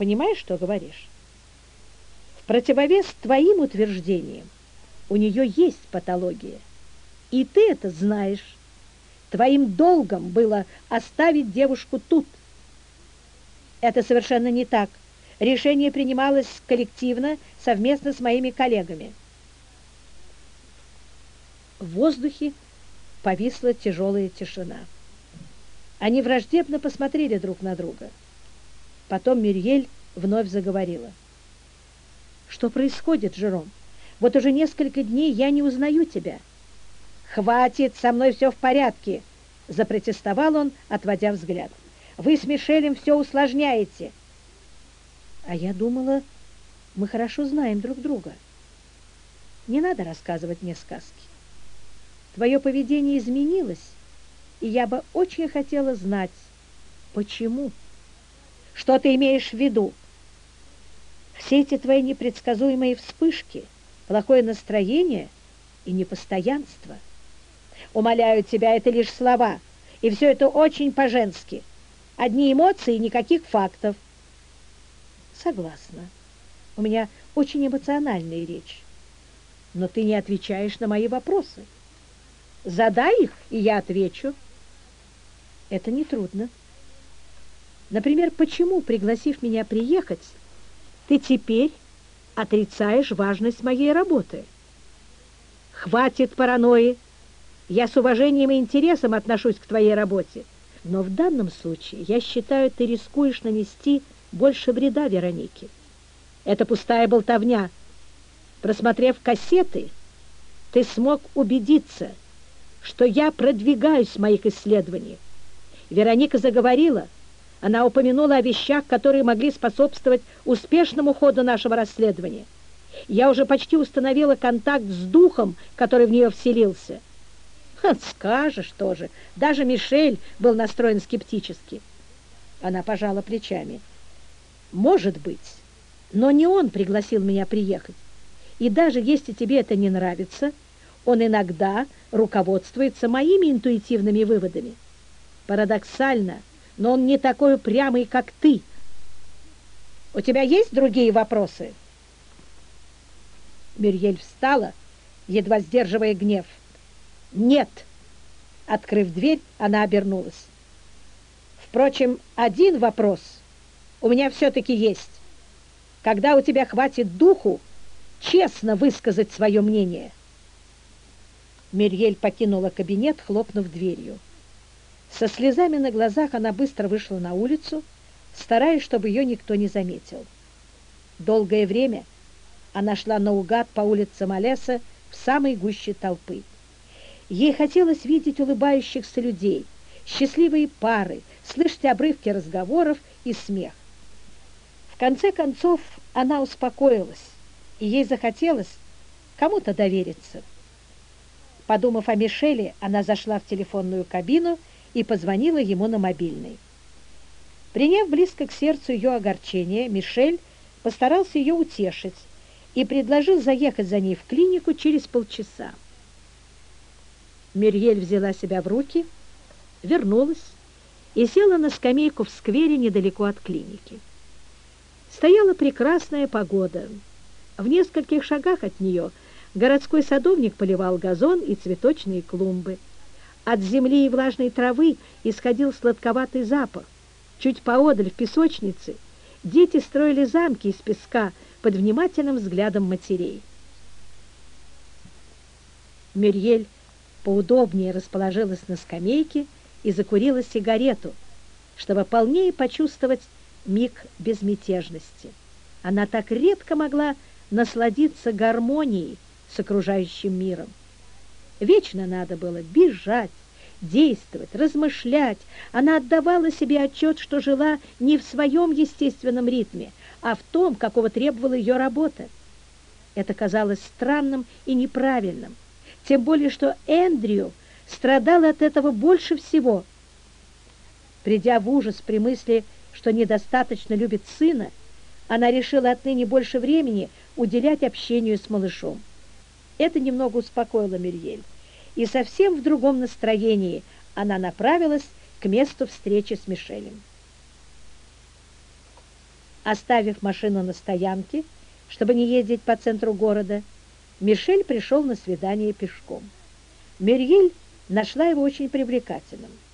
Понимаешь, что говоришь? В противовес твоим утверждениям у нее есть патология, и ты это знаешь. Твоим долгом было оставить девушку тут. Это совершенно не так. Решение принималось коллективно, совместно с моими коллегами. В воздухе повисла тяжелая тишина. Они враждебно посмотрели друг на друга. Потом Мюриель вновь заговорила. «Что происходит, Жером? Вот уже несколько дней я не узнаю тебя». «Хватит, со мной все в порядке», — запротестовал он, отводя взгляд. «Вы с Мишелем все усложняете». «А я думала, мы хорошо знаем друг друга. Не надо рассказывать мне сказки. Твое поведение изменилось, и я бы очень хотела знать, почему». «Что ты имеешь в виду?» «Все эти твои непредсказуемые вспышки, плохое настроение и непостоянство. Умоляю тебя, это лишь слова, и все это очень по-женски. Одни эмоции и никаких фактов». «Согласна. У меня очень эмоциональная речь. Но ты не отвечаешь на мои вопросы. Задай их, и я отвечу». «Это нетрудно. Например, почему, пригласив меня приехать, ты теперь отрицаешь важность моей работы?» «Хватит паранойи. Я с уважением и интересом отношусь к твоей работе. Но в данном случае, я считаю, ты рискуешь нанести больше вреда Веронике. Это пустая болтовня. Просмотрев кассеты, ты смог убедиться, что я продвигаюсь в моих исследованиях. Вероника заговорила. Она упомянула о вещах, которые могли способствовать успешному ходу нашего расследования. Я уже почти установила контакт с духом, который в нее вселился. Скажешь тоже. Даже Мишель был настроен скептически. Она пожала плечами. Может быть, но не он пригласил меня приехать. И даже если тебе это не нравится, он иногда руководствуется моими интуитивными выводами. Парадоксально, но он не такой упрямый, как ты. У тебя есть другие вопросы?» Мюриель встала, едва сдерживая гнев. «Нет!» Открыв дверь, она обернулась. «Впрочем, один вопрос у меня все-таки есть. Когда у тебя хватит духу честно высказать свое мнение?» Мюриель покинула кабинет, хлопнув дверью. Со слезами на глазах она быстро вышла на улицу, стараясь, чтобы ее никто не заметил. Долгое время она шла наугад по улице Малеса в самой гуще толпы. Ей хотелось видеть улыбающихся людей, счастливые пары, слышать обрывки разговоров и смех. В конце концов она успокоилась, и ей захотелось кому-то довериться. Подумав о Мишеле, она зашла в телефонную кабину и позвонила ему на мобильный. Приняв близко к сердцу ее огорчение, Мишель постарался ее утешить и предложил заехать за ней в клинику через полчаса. Мюриель взяла себя в руки, вернулась и села на скамейку в сквере недалеко от клиники. Стояла прекрасная погода. В нескольких шагах от нее городской садовник поливал газон и цветочные клумбы. От земли и влажной травы исходил сладковатый запах. Чуть поодаль в песочнице дети строили замки из песка под внимательным взглядом матерей. Мюриель поудобнее расположилась на скамейке и закурила сигарету, чтобы полнее почувствовать миг безмятежности. Она так редко могла насладиться гармонией с окружающим миром. Вечно надо было бежать, действовать, размышлять. Она отдавала себе отчет, что жила не в своем естественном ритме, а в том, какого требовала ее работа. Это казалось странным и неправильным, тем более что Эндрю страдал от этого больше всего. Придя в ужас при мысли, что недостаточно любит сына, она решила отныне больше времени уделять общению с малышом. Это немного успокоило Мюриель, и совсем в другом настроении она направилась к месту встречи с Мишелем. Оставив машину на стоянке, чтобы не ездить по центру города, Мишель пришел на свидание пешком. Мюриель нашла его очень привлекательным.